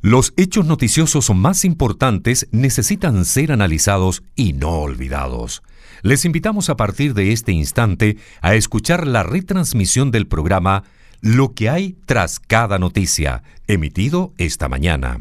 Los hechos noticiosos más importantes necesitan ser analizados y no olvidados. Les invitamos a partir de este instante a escuchar la retransmisión del programa Lo que hay tras cada noticia, emitido esta mañana.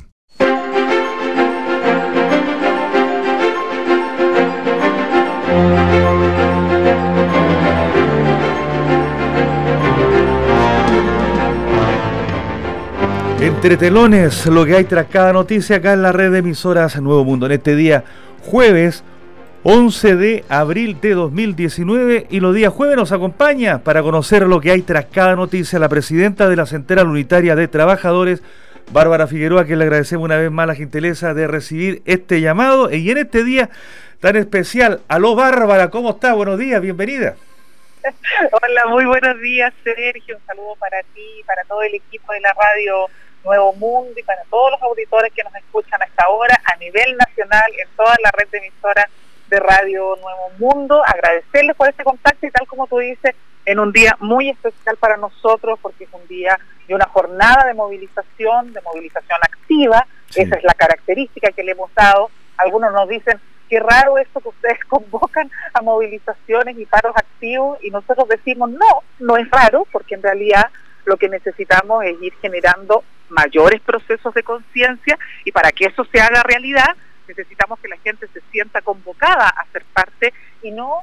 Entre telones, lo que hay tras cada noticia acá en la red de emisoras Nuevo Mundo. En este día, jueves 11 de abril de 2019, y los días jueves nos acompaña para conocer lo que hay tras cada noticia la presidenta de la Central Unitaria de Trabajadores, Bárbara Figueroa, a quien le agradecemos una vez más la gentileza de recibir este llamado y en este día tan especial. Aló Bárbara, ¿cómo está? Buenos días, bienvenida. Hola, muy buenos días Sergio, un saludo para ti, para todo el equipo de la radio Nuevo Mundo y para todos los auditores que nos escuchan hasta ahora a nivel nacional en toda la red de emisoras de Radio Nuevo Mundo. Agradecerles por este contacto y tal como tú dices, en un día muy especial para nosotros porque es un día de una jornada de movilización activa. Sí. Esa es la característica que le hemos dado. Algunos nos dicen, qué raro esto que ustedes convocan a movilizaciones y paros activos, y nosotros decimos, no es raro, porque en realidad lo que necesitamos es ir generando mayores procesos de conciencia, y para que eso se haga realidad necesitamos que la gente se sienta convocada a ser parte y no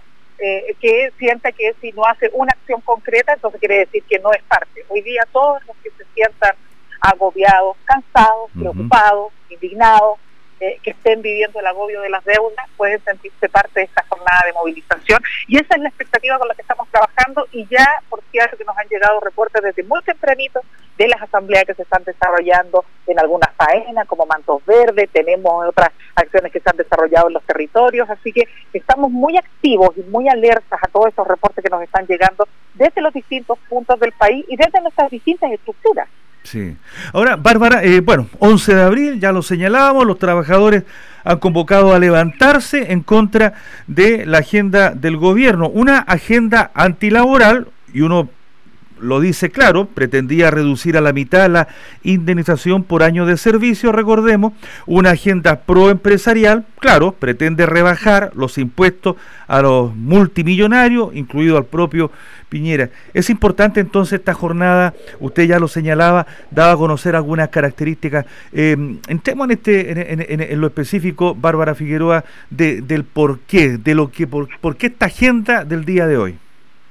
que sienta que si no hace una acción concreta entonces quiere decir que no es parte. Hoy día todos los que se sientan agobiados, cansados, preocupados, indignados, que estén viviendo el agobio de las deudas, pueden sentirse parte de esta jornada de movilización, y esa es la expectativa con la que estamos trabajando. Y ya, por cierto, que nos han llegado reportes desde muy tempranito de las asambleas que se están desarrollando en algunas faenas, como Mantos Verdes, tenemos otras acciones que se han desarrollado en los territorios, así que estamos muy activos y muy alertas a todos estos reportes que nos están llegando desde los distintos puntos del país y desde nuestras distintas estructuras. Sí. Ahora, Bárbara, 11 de abril, ya lo señalábamos, los trabajadores han convocado a levantarse en contra de la agenda del gobierno, una agenda antilaboral, y uno lo dice claro, pretendía reducir a la mitad la indemnización por año de servicio, recordemos, una agenda proempresarial, claro, pretende rebajar los impuestos a los multimillonarios, incluido al propio Piñera. Es importante entonces esta jornada, usted ya lo señalaba, daba a conocer algunas características. Entremos en lo específico, Bárbara Figueroa, del porqué, por qué esta agenda del día de hoy.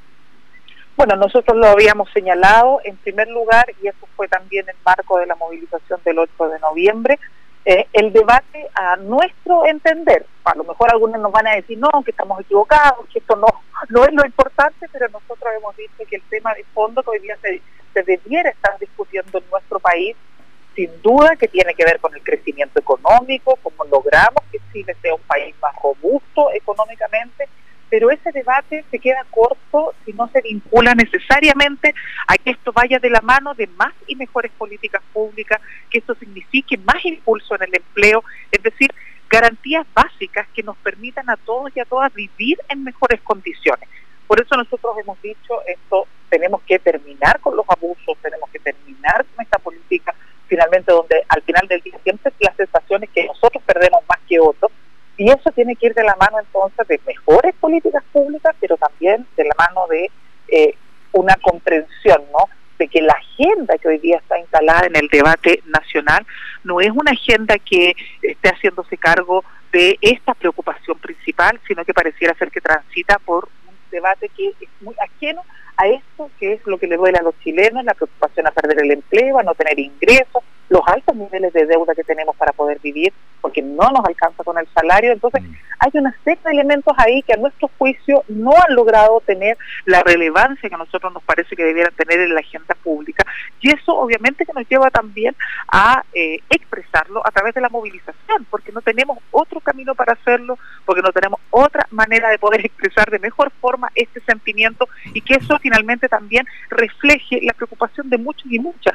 Bueno, nosotros lo habíamos señalado en primer lugar, y eso fue también el marco de la movilización del 8 de noviembre, el debate a nuestro entender. A lo mejor algunos nos van a decir, no, que estamos equivocados, que esto no es lo importante, pero nosotros hemos dicho que el tema de fondo que hoy día se debiera estar discutiendo en nuestro país, sin duda que tiene que ver con el crecimiento económico, cómo logramos que Chile sea un país más robusto económicamente, pero ese debate se queda corto si no se vincula necesariamente a que esto vaya de la mano de más y mejores políticas públicas, que esto signifique más impulso en el empleo, es decir, garantías básicas que nos permitan a todos y a todas vivir en mejores condiciones. Por eso nosotros hemos dicho esto, tenemos que terminar con los abusos, tenemos que terminar con esta política, finalmente donde al final del día siempre la sensación es que nosotros perdemos más que otros. Y eso tiene que ir de la mano entonces de mejores políticas públicas, pero también de la mano de una comprensión, ¿no?, de que la agenda que hoy día está instalada en el debate nacional no es una agenda que esté haciéndose cargo de esta preocupación principal, sino que pareciera ser que transita por un debate que es muy ajeno a esto que es lo que le duele a los chilenos, la preocupación a perder el empleo, a no tener ingresos, los altos niveles de deuda que tenemos para poder vivir, porque no nos alcanza con el salario. Entonces hay una serie de elementos ahí que a nuestro juicio no han logrado tener la relevancia que a nosotros nos parece que debieran tener en la agenda pública, y eso obviamente que nos lleva también a expresarlo a través de la movilización, porque no tenemos otro camino para hacerlo, porque no tenemos otra manera de poder expresar de mejor forma este sentimiento, y que eso finalmente también refleje la preocupación de muchos y muchas.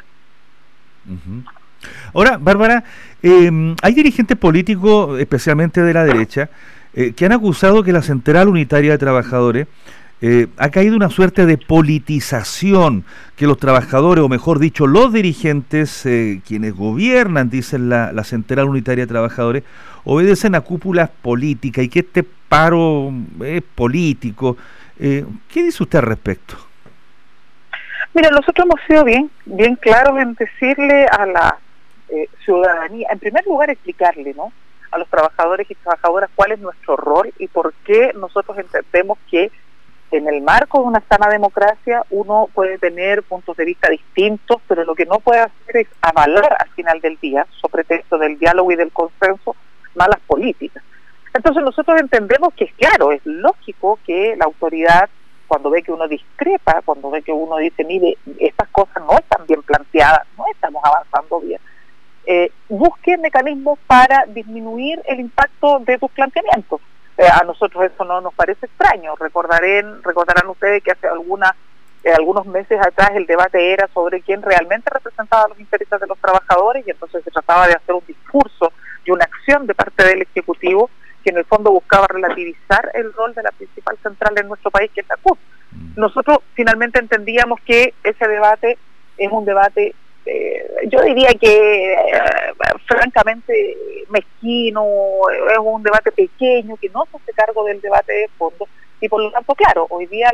Ahora, Bárbara, hay dirigentes políticos, especialmente de la derecha, que han acusado que la Central Unitaria de Trabajadores ha caído una suerte de politización, que los trabajadores, o mejor dicho, los dirigentes, quienes gobiernan, dicen la Central Unitaria de Trabajadores, obedecen a cúpulas políticas y que este paro es político. ¿Qué dice usted al respecto? Mira, nosotros hemos sido bien claros en decirle a la ciudadanía, en primer lugar explicarle, ¿no?, a los trabajadores y trabajadoras cuál es nuestro rol y por qué nosotros entendemos que en el marco de una sana democracia uno puede tener puntos de vista distintos, pero lo que no puede hacer es avalar al final del día, sobre pretexto del diálogo y del consenso, malas políticas. Entonces nosotros entendemos que, claro, es lógico que la autoridad, cuando ve que uno discrepa, cuando ve que uno dice, mire, estas cosas no están bien planteadas, no estamos avanzando bien, busque mecanismos para disminuir el impacto de tus planteamientos. A nosotros eso no nos parece extraño. Recordarán ustedes que hace algunos meses atrás el debate era sobre quién realmente representaba los intereses de los trabajadores, y entonces se trataba de hacer un discurso y una acción de parte del Ejecutivo que en el fondo buscaba relativizar el rol de la principal central en nuestro país, que es la CUT. Nosotros finalmente entendíamos que ese debate es un debate, yo diría que francamente mezquino, es un debate pequeño que no se hace cargo del debate de fondo, y por lo tanto, claro, hoy día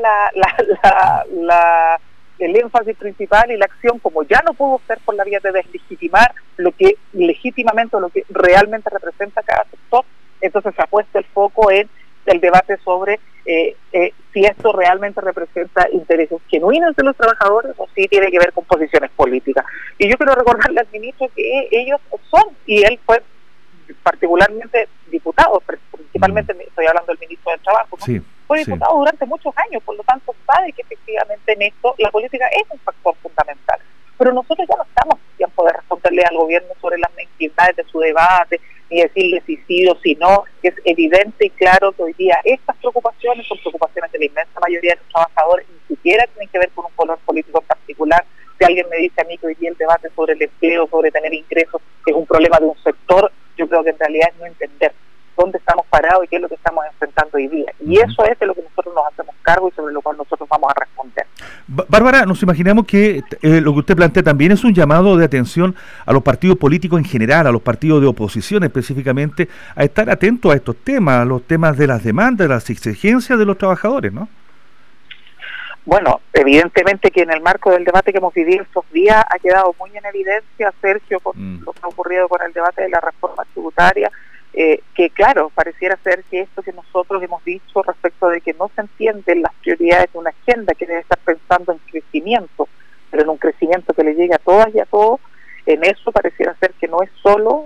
el énfasis principal y la acción, como ya no pudo ser por la vía de deslegitimar lo que legítimamente o lo que realmente representa cada sector, entonces se ha puesto el foco en el debate sobre si esto realmente representa intereses genuinos de los trabajadores o si tiene que ver con posiciones políticas. Y yo quiero recordarle al ministro que ellos son, y él fue particularmente diputado, principalmente estoy hablando del ministro del Trabajo, ¿no? Sí, fue diputado durante muchos años, por lo tanto sabe que efectivamente en esto la política es un factor fundamental. Pero nosotros ya no estamos en tiempo de responderle al gobierno sobre las necesidades de su debate, ni decirle si sí o si no. Es evidente y claro que hoy día estas preocupaciones son preocupaciones de la inmensa mayoría de los trabajadores, ni siquiera tienen que ver con un color político en particular. Si alguien me dice a mí que hoy día el debate sobre el empleo, sobre tener ingresos, es un problema de un sector, yo creo que en realidad es no entender dónde estamos parados y qué es lo que estamos enfrentando hoy día. Y eso es de lo que nosotros nos hacemos cargo y sobre lo cual nosotros vamos a responder. Bárbara, nos imaginamos que lo que usted plantea también es un llamado de atención a los partidos políticos en general, a los partidos de oposición específicamente, a estar atentos a estos temas, a los temas de las demandas, de las exigencias de los trabajadores, ¿no? Bueno, evidentemente que en el marco del debate que hemos vivido estos días ha quedado muy en evidencia, Sergio, con lo que ha ocurrido con el debate de la reforma tributaria, que claro, pareciera ser que esto que nosotros hemos dicho respecto de que no se entienden las prioridades de una agenda que debe estar pensando en crecimiento, pero en un crecimiento que le llegue a todas y a todos, en eso pareciera ser que no es solo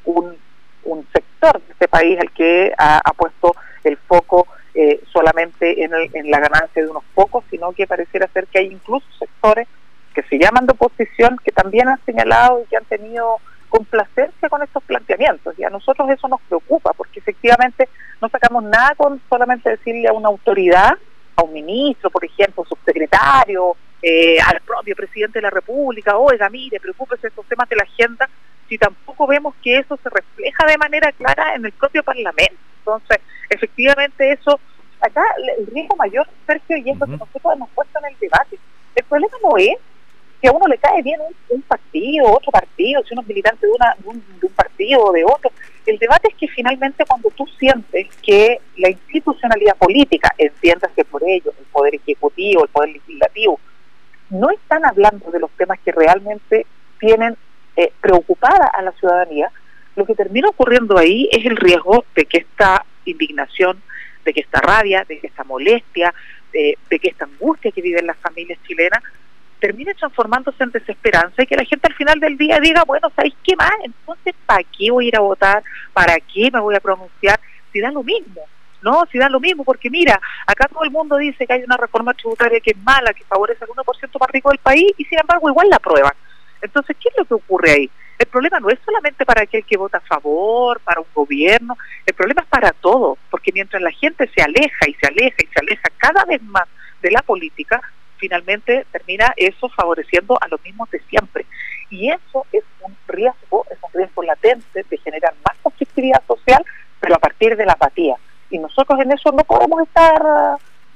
un sector de este país el que ha puesto el foco solamente en la ganancia de unos pocos, sino que pareciera ser que hay incluso sectores que se llaman de oposición que también han señalado y que han tenido complacencia con estos planteamientos, y a nosotros eso nos preocupa, porque efectivamente no sacamos nada con solamente decirle a una autoridad, a un ministro, por ejemplo, subsecretario, al propio presidente de la República, oiga, mire, preocúpese de estos temas de la agenda, si tampoco vemos que eso se refleja de manera clara en el propio Parlamento. Entonces, efectivamente eso, acá el riesgo mayor, Sergio, y es lo que nosotros hemos puesto en el debate, el problema no es que a uno le cae bien un partido, otro partido, si uno es militante de un partido o de otro. El debate es que finalmente cuando tú sientes que la institucionalidad política, entiéndase por ello, el Poder Ejecutivo, el Poder Legislativo, no están hablando de los temas que realmente tienen preocupada a la ciudadanía, lo que termina ocurriendo ahí es el riesgo de que esta indignación, de que esta rabia, de que esta molestia, de que esta angustia que viven las familias chilenas, termine transformándose en desesperanza y que la gente al final del día diga, bueno, ¿sabéis qué más? Entonces, ¿para qué voy a ir a votar? ¿Para qué me voy a pronunciar? Si da lo mismo, ¿no? Si da lo mismo, porque mira, acá todo el mundo dice que hay una reforma tributaria que es mala, que favorece al 1% más rico del país, y sin embargo igual la aprueban. Entonces, ¿qué es lo que ocurre ahí? El problema no es solamente para aquel que vota a favor, para un gobierno, el problema es para todos, porque mientras la gente se aleja y se aleja y se aleja cada vez más de la política, finalmente termina eso favoreciendo a los mismos de siempre. Y eso es un riesgo latente de generar más conflictividad social, pero a partir de la apatía. Y nosotros en eso no podemos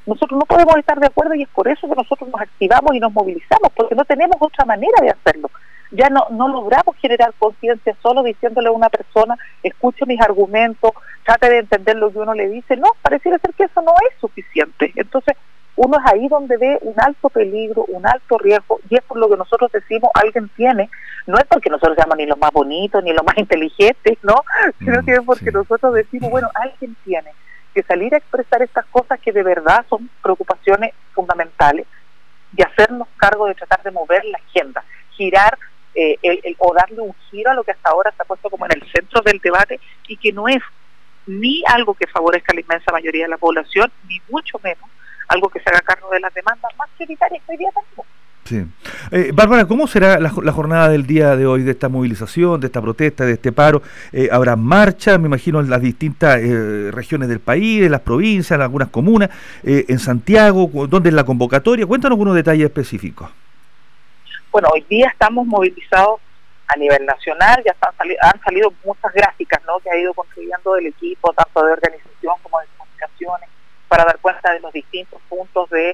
nosotros no podemos estar de acuerdo y es por eso que nosotros nos activamos y nos movilizamos, porque no tenemos otra manera de hacerlo. Ya no logramos generar conciencia solo diciéndole a una persona, escuche mis argumentos, trate de entender lo que uno le dice. No, pareciera ser que eso no es suficiente. Entonces, uno es ahí donde ve un alto peligro, un alto riesgo, y es por lo que nosotros decimos, alguien tiene, no es porque nosotros seamos ni los más bonitos, ni los más inteligentes, ¿no? Sino que es porque nosotros decimos, bueno, alguien tiene que salir a expresar estas cosas que de verdad son preocupaciones fundamentales y hacernos cargo de tratar de mover la agenda, girar o darle un giro a lo que hasta ahora se ha puesto como en el centro del debate y que no es ni algo que favorezca a la inmensa mayoría de la población, ni mucho menos algo que se haga cargo de las demandas más prioritarias que hoy día tenemos. Sí. Bárbara, ¿cómo será la jornada del día de hoy, de esta movilización, de esta protesta, de este paro? ¿Habrá marcha, me imagino, en las distintas regiones del país, en las provincias, en algunas comunas, en Santiago? ¿Dónde es la convocatoria? Cuéntanos algunos detalles específicos. Bueno, hoy día estamos movilizados a nivel nacional, ya han salido muchas gráficas, ¿no?, que ha ido construyendo el equipo, tanto de organización como de comunicaciones, para dar cuenta de los distintos puntos de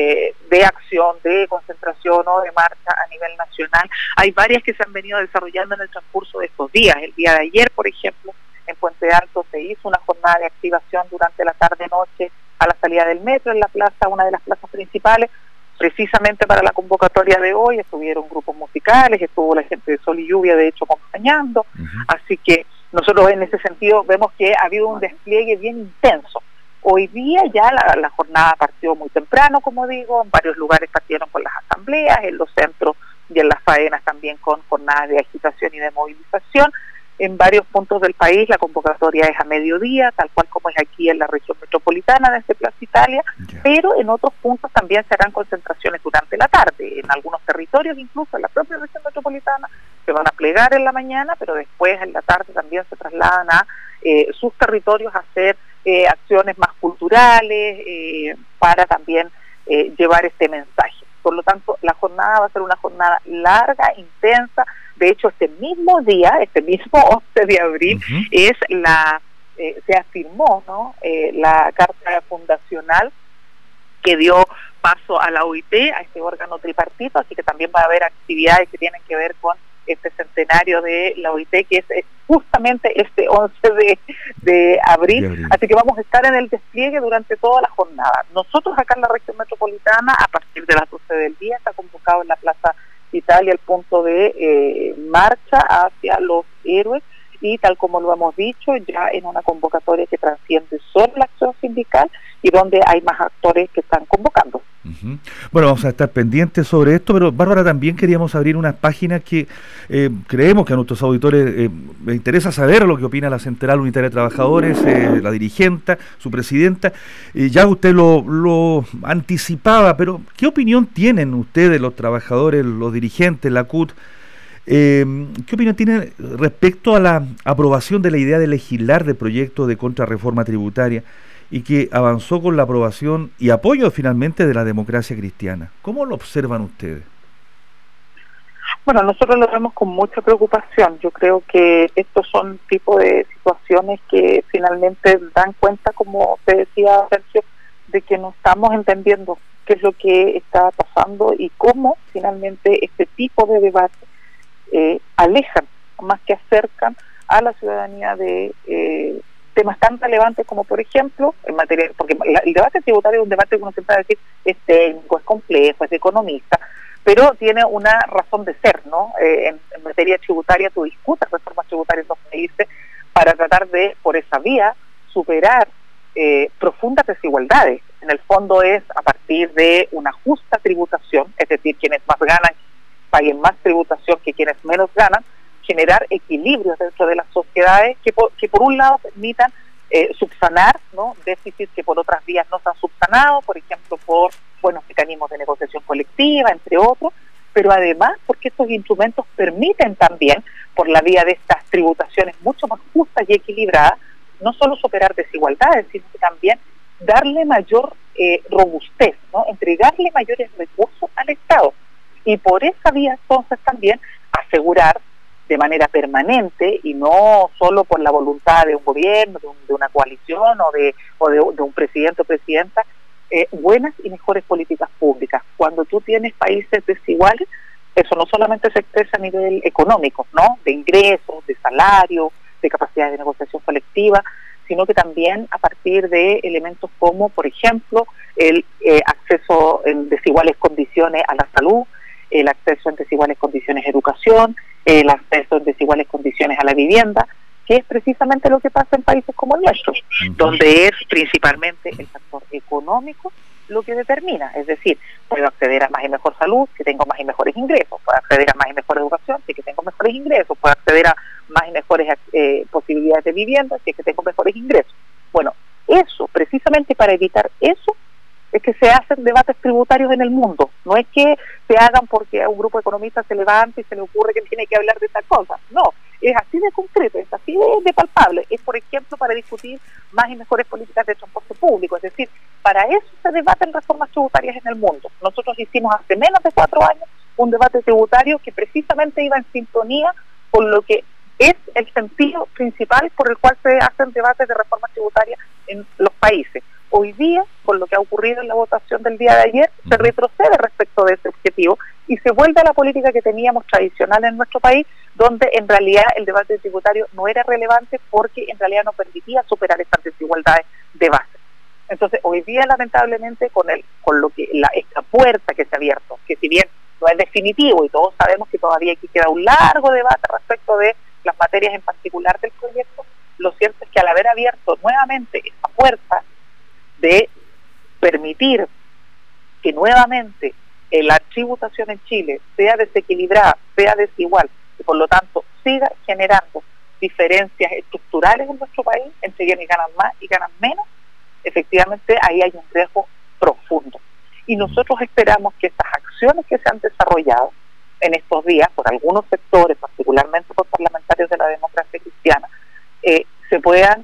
acción, de concentración o de marcha a nivel nacional. Hay varias que se han venido desarrollando en el transcurso de estos días. El día de ayer, por ejemplo, en Puente Alto se hizo una jornada de activación durante la tarde-noche a la salida del metro en la plaza, una de las plazas principales, precisamente para la convocatoria de hoy. Estuvieron grupos musicales, estuvo la gente de Sol y Lluvia, de hecho, acompañando. Así que nosotros en ese sentido vemos que ha habido un despliegue bien intenso. Hoy día ya la jornada partió muy temprano, como digo, en varios lugares partieron con las asambleas, en los centros y en las faenas también con jornadas de agitación y de movilización. En varios puntos del país la convocatoria es a mediodía, tal cual como es aquí en la región metropolitana desde Plaza Italia, pero en otros puntos también se harán concentraciones durante la tarde, en algunos territorios, incluso en la propia región metropolitana, se van a plegar en la mañana, pero después en la tarde también se trasladan a sus territorios a hacer acciones más culturales para también llevar este mensaje. Por lo tanto, la jornada va a ser una jornada larga, intensa. De hecho, este mismo día, este mismo 11 de abril, se afirmó, ¿no?, la carta fundacional que dio paso a la OIT, a este órgano tripartito, así que también va a haber actividades que tienen que ver con este centenario de la OIT, que es justamente este 11 de abril. Así que vamos a estar en el despliegue durante toda la jornada. Nosotros acá en la región metropolitana, a partir de las 12 del día, está convocado en la Plaza Italia el punto de marcha hacia los héroes, y tal como lo hemos dicho, ya en una convocatoria que transciende solo la acción sindical y donde hay más actores que están convocando. Bueno, vamos a estar pendientes sobre esto, pero Bárbara, también queríamos abrir unas páginas que creemos que a nuestros auditores les interesa saber lo que opina la Central Unitaria de Trabajadores, la dirigente, su presidenta. Ya usted lo anticipaba, pero ¿qué opinión tienen ustedes, los trabajadores, los dirigentes, la CUT? ¿Qué opinión tienen respecto a la aprobación de la idea de legislar de proyecto de contrarreforma tributaria y que avanzó con la aprobación y apoyo finalmente de la democracia cristiana? ¿Cómo lo observan ustedes? Bueno, nosotros lo vemos con mucha preocupación. Yo creo que estos son tipo de situaciones que finalmente dan cuenta, como te decía Sergio, de que no estamos entendiendo qué es lo que está pasando y cómo finalmente este tipo de debate alejan más que acercan a la ciudadanía de temas tan relevantes como, por ejemplo, en materia, porque el debate tributario es un debate que uno siempre va a decir es técnico, es complejo, es economista, pero tiene una razón de ser, ¿no? En materia tributaria tú discutas reformas tributarias en los países para tratar de, por esa vía, superar profundas desigualdades. En el fondo es a partir de una justa tributación, es decir, quienes más ganan paguen más tributación que quienes menos ganan, generar equilibrios dentro de las sociedades que por un lado permitan subsanar, ¿no?, déficits que por otras vías no se han subsanado, por ejemplo por buenos mecanismos de negociación colectiva, entre otros, pero además porque estos instrumentos permiten también, por la vía de estas tributaciones mucho más justas y equilibradas, no solo superar desigualdades, sino que también darle mayor robustez, ¿no?, entregarle mayores recursos al Estado. Y por esa vía entonces también asegurar de manera permanente y no solo por la voluntad de un gobierno, de una coalición o de un presidente o presidenta, buenas y mejores políticas públicas. Cuando tú tienes países desiguales, eso no solamente se expresa a nivel económico, ¿no? De ingresos, de salario, de capacidad de negociación colectiva, sino que también a partir de elementos como, por ejemplo, el acceso en desiguales condiciones a la salud, el acceso en desiguales condiciones a educación, el acceso en desiguales condiciones a la vivienda, que es precisamente lo que pasa en países como el nuestro, donde es principalmente el factor económico lo que determina, es decir, puedo acceder a más y mejor salud si tengo más y mejores ingresos, puedo acceder a más y mejor educación si que tengo mejores ingresos, puedo acceder a más y mejores posibilidades de vivienda si es que tengo mejores ingresos. Bueno, eso, precisamente para evitar eso, es que se hacen debates tributarios en el mundo. No es que se hagan porque a un grupo de economistas se levanta y se le ocurre que tiene que hablar de esta cosa. No, es así de concreto, es así de palpable. Es, por ejemplo, para discutir más y mejores políticas de transporte público. Es decir, para eso se debaten reformas tributarias en el mundo. Nosotros hicimos hace menos de 4 años un debate tributario que precisamente iba en sintonía con lo que es el sentido principal por el cual se hacen debates de reformas tributarias en los países. Hoy día, con lo que ha ocurrido en la votación del día de ayer, se retrocede respecto de ese objetivo y se vuelve a la política que teníamos tradicional en nuestro país, donde en realidad el debate tributario no era relevante porque en realidad no permitía superar estas desigualdades de base. Entonces, hoy día, lamentablemente, con lo que esta puerta que se ha abierto, que si bien no es definitivo y todos sabemos que todavía aquí queda un largo debate respecto de las materias en particular del proyecto, lo cierto es que al haber abierto nuevamente esta puerta de permitir que nuevamente la tributación en Chile sea desequilibrada, sea desigual y por lo tanto siga generando diferencias estructurales en nuestro país entre quienes ganan más y ganan menos, efectivamente ahí hay un riesgo profundo. Y nosotros esperamos que estas acciones que se han desarrollado en estos días por algunos sectores, particularmente por parlamentarios de la democracia cristiana, se puedan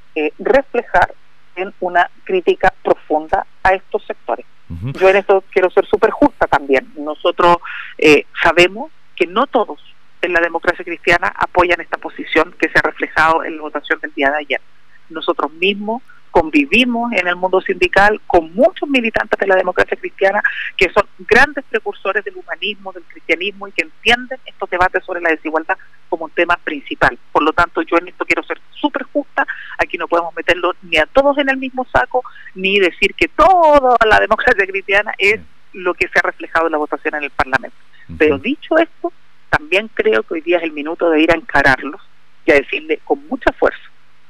reflejar en una crítica profunda a estos sectores. Yo en esto quiero ser súper justa también. Nosotros sabemos que no todos en la democracia cristiana apoyan esta posición que se ha reflejado en la votación del día de ayer. Nosotros mismos convivimos en el mundo sindical con muchos militantes de la democracia cristiana que son grandes precursores del humanismo, del cristianismo y que entienden estos debates sobre la desigualdad como un tema principal. Por lo tanto, yo en esto quiero ser súper justa. Aquí no podemos meterlo ni a todos en el mismo saco, ni decir que toda la democracia cristiana es lo que se ha reflejado en la votación en el Parlamento. Pero dicho esto, también creo que hoy día es el minuto de ir a encararlos y a decirle con mucha fuerza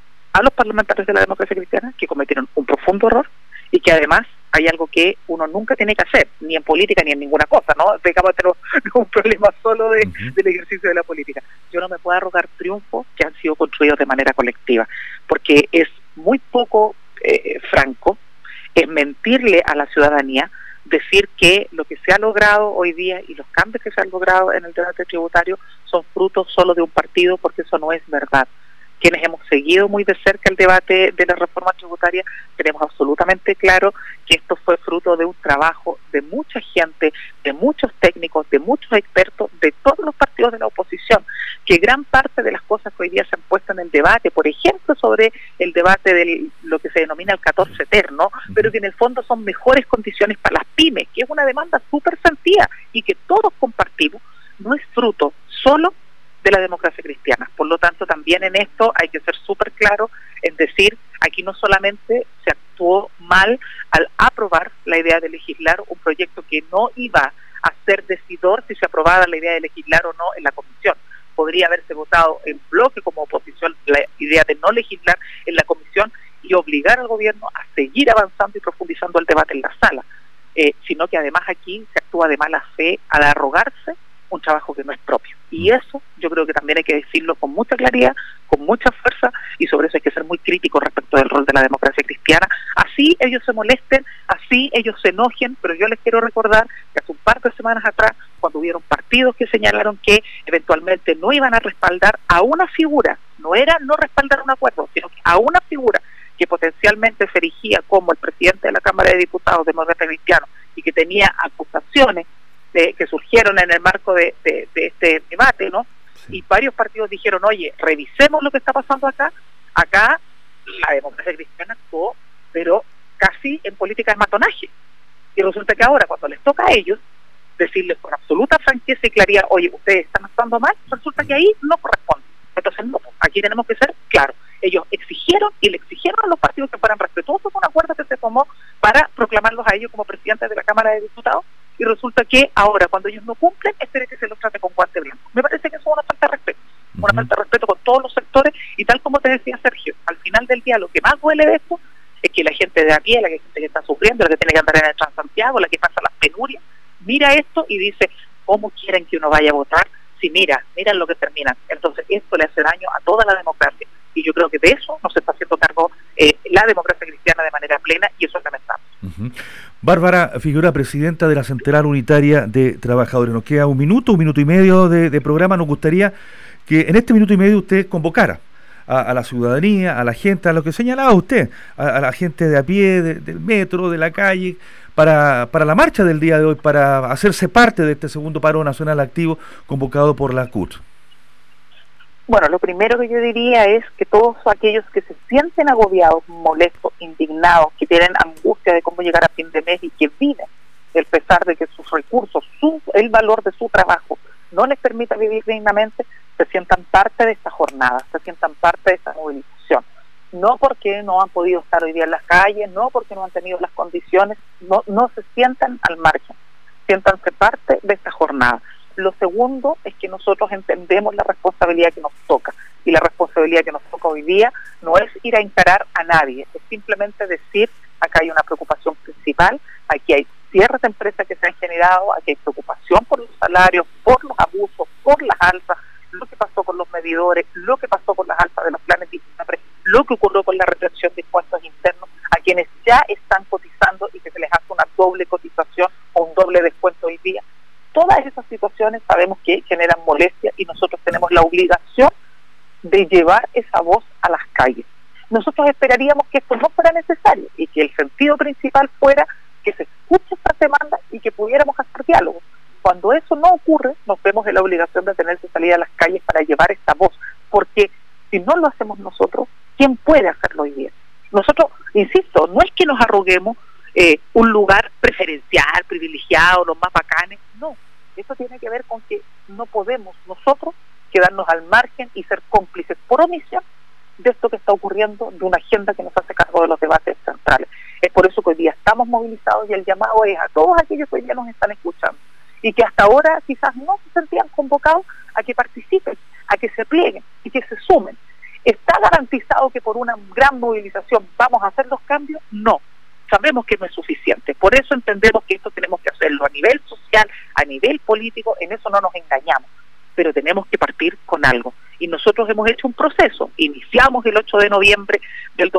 a los parlamentarios de la democracia cristiana que cometieron un profundo error y que además hay algo que uno nunca tiene que hacer, ni en política ni en ninguna cosa, ¿no? Dejamos de tener un problema solo del ejercicio de la política. Yo no me puedo arrogar triunfos que han sido construidos de manera colectiva, porque es muy poco franco, es mentirle a la ciudadanía, decir que lo que se ha logrado hoy día y los cambios que se han logrado en el debate tributario son frutos solo de un partido, porque eso no es verdad. Quienes hemos seguido muy de cerca el debate de la reforma tributaria, tenemos absolutamente claro que esto fue fruto de un trabajo de mucha gente, de muchos técnicos, de muchos expertos, de todos los partidos de la oposición, que gran parte de las cosas que hoy día se han puesto en el debate, por ejemplo, sobre el debate de lo que se denomina el 14 ter, ¿no? Pero que en el fondo son mejores condiciones para las pymes, que es una demanda súper sentida y que todos compartimos, no es fruto solo de la democracia cristiana. Por lo tanto, también en esto hay que ser súper claro en decir, aquí no solamente se actuó mal al aprobar la idea de legislar un proyecto que no iba a ser decidor si se aprobaba la idea de legislar o no en la comisión. Podría haberse votado en bloque como oposición la idea de no legislar en la comisión y obligar al gobierno a seguir avanzando y profundizando el debate en la sala, sino que además aquí se actúa de mala fe al arrogarse un trabajo que no es propio. Y eso yo creo que también hay que decirlo con mucha claridad, con mucha fuerza, y sobre eso hay que ser muy críticos respecto del rol de la democracia cristiana. Así ellos se molesten, así ellos se enojen, pero yo les quiero recordar que hace un par de semanas atrás, cuando hubieron partidos que señalaron que eventualmente no iban a respaldar a una figura, no era no respaldar un acuerdo, sino que a una figura que potencialmente se erigía como el presidente de la Cámara de Diputados demócrata cristiano y que tenía acusaciones que surgieron en el marco de este debate, ¿no? Sí. Y varios partidos dijeron, oye, revisemos lo que está pasando acá. Acá la democracia cristiana actuó, pero casi en política de matonaje. Y resulta que ahora, cuando les toca a ellos decirles con absoluta franqueza y claridad, oye, ustedes están actuando mal, resulta que ahí no corresponde. Entonces, no, aquí tenemos que ser claros. Ellos exigieron y le exigieron a los partidos que fueran respetuosos con un acuerdo que se tomó para proclamarlos a ellos como presidentes de la Cámara de Diputados, y resulta que ahora, cuando ellos no cumplen, esperen que se los trate con guante blanco. Me parece que eso es una falta de respeto, una falta de respeto con todos los sectores, y tal como te decía Sergio, al final del día lo que más duele de esto es que la gente de a pie, la gente que está sufriendo, la que tiene que andar en el Transantiago, la que pasa las penurias, mira esto y dice, ¿cómo quieren que uno vaya a votar? Si miran lo que terminan. Entonces esto le hace daño a toda la democracia, y yo creo que de eso no se está haciendo cargo la democracia cristiana de manera plena, y eso es lamentable. Bárbara Figueroa, presidenta de la Central Unitaria de Trabajadores. Nos queda un minuto y medio de programa. Nos gustaría que en este minuto y medio usted convocara a la ciudadanía, a la gente, a lo que señalaba usted, a la gente de a pie, del metro, de la calle, para la marcha del día de hoy, para hacerse parte de este segundo paro nacional activo convocado por la CUT. Bueno, lo primero que yo diría es que todos aquellos que se sienten agobiados, molestos, indignados, que tienen angustia de cómo llegar a fin de mes y que viven el pesar de que sus recursos, el valor de su trabajo no les permita vivir dignamente, se sientan parte de esta jornada, se sientan parte de esta movilización. No porque no han podido estar hoy día en las calles, no porque no han tenido las condiciones, no se sientan al margen, siéntanse parte de esta jornada. Lo segundo es que nosotros entendemos la responsabilidad que nos toca, y la responsabilidad que nos toca hoy día no es ir a encarar a nadie, es simplemente decir, acá hay una preocupación principal, aquí hay cierres de empresas que se han generado, aquí hay preocupación por los salarios, por los abusos, por las alzas, lo que pasó con los medidores, lo que pasó con las alzas de los planes de INAPRE, lo que ocurrió con la retención de impuestos internos a quienes ya están cotizando y que se les hace una doble cotización o un doble descuento hoy día. Todas esas situaciones sabemos que generan molestia, y nosotros tenemos la obligación de llevar esa voz a las calles. Nosotros esperaríamos que esto no fuera necesario y que el sentido principal fuera que se escuche esta demanda y que pudiéramos hacer diálogo. Cuando eso no ocurre, nos vemos en la obligación de tener que salir a las calles para llevar esta voz, porque si no lo hacemos nosotros, ¿quién puede hacerlo hoy día? Nosotros, insisto, no es que nos arroguemos un lugar preferencial, privilegiado, los más bacanes, no. Eso tiene que ver con que no podemos nosotros quedarnos al margen y ser cómplices por omisión de esto que está ocurriendo, de una agenda que nos hace cargo de los debates centrales. Es por eso que hoy día estamos movilizados, y el llamado es a todos aquellos que hoy día nos están escuchando y que hasta ahora quizás no se sentían convocados a que participen, a que se plieguen y que se sumen. ¿Está garantizado que por una gran movilización vamos a hacer los cambios? No. Sabemos que no es suficiente. Por eso entendemos que esto tenemos que hacerlo a nivel social, a nivel político, en eso no nos engañamos. Pero tenemos que partir con algo. Y nosotros hemos hecho un proceso. Iniciamos el 8 de noviembre del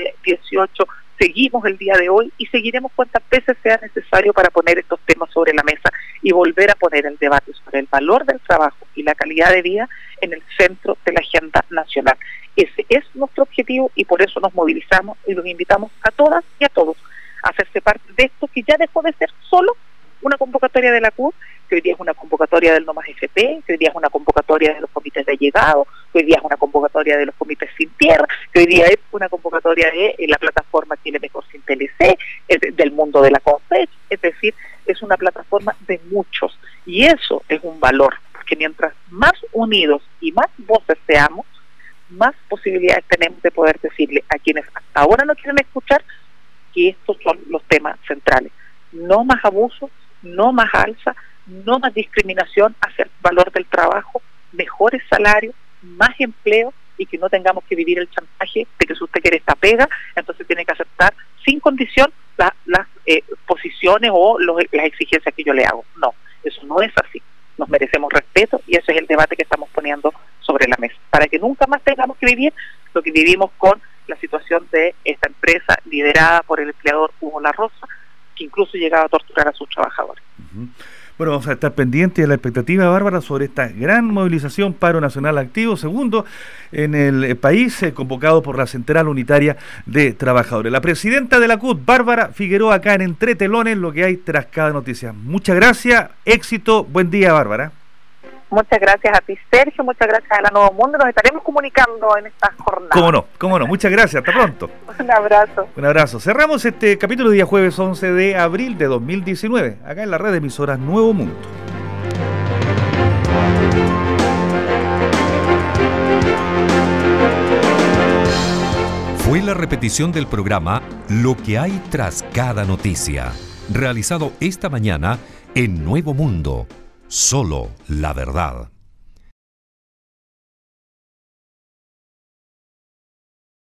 2018, seguimos el día de hoy y seguiremos cuantas veces sea necesario para poner estos temas sobre la mesa y volver a poner el debate sobre el valor del trabajo y la calidad de vida en el centro de la agenda nacional. Ese es nuestro objetivo, y por eso nos movilizamos y los invitamos a todas y a todos a hacerse parte de esto, que ya dejó de ser solo una convocatoria de la CUT, que hoy día es una convocatoria del No Más FP, que hoy día es una convocatoria de los comités de llegado, que hoy día es una convocatoria de los comités sin tierra, que hoy día es una convocatoria de la plataforma Chile Mejor Sin TLC, del mundo de la CONFECH, es decir, es una plataforma de muchos, y eso es un valor, porque mientras más unidos y más voces seamos, más posibilidades tenemos de poder decirle a quienes hasta ahora no quieren escuchar que estos son los temas centrales. No más abuso, no más alza, no más discriminación hacia el valor del trabajo, mejores salarios, más empleo, y que no tengamos que vivir el chantaje de que si usted quiere esta pega, entonces tiene que aceptar sin condición las posiciones o las exigencias que yo le hago. No, eso no es así. Nos merecemos respeto, y ese es el debate que estamos poniendo sobre la mesa, para que nunca más tengamos que vivir lo que vivimos con la situación de esta empresa liderada por el empleador Hugo La Rosa, que incluso llegaba a torturar a sus trabajadores. Bueno, vamos a estar pendientes de la expectativa, Bárbara, sobre esta gran movilización, paro nacional activo, segundo en el país, convocado por la Central Unitaria de Trabajadores. La presidenta de la CUT, Bárbara Figueroa, acá en Entre Telones, lo que hay tras cada noticia. Muchas gracias, éxito, buen día, Bárbara. Muchas gracias a ti, Sergio, muchas gracias a la Nuevo Mundo, nos estaremos comunicando en estas jornadas. Cómo no, muchas gracias, hasta pronto. Un abrazo. Un abrazo. Cerramos este capítulo día jueves 11 de abril de 2019, acá en la red de emisoras Nuevo Mundo. Fue la repetición del programa Lo que hay tras cada noticia, realizado esta mañana en Nuevo Mundo. Solo la verdad.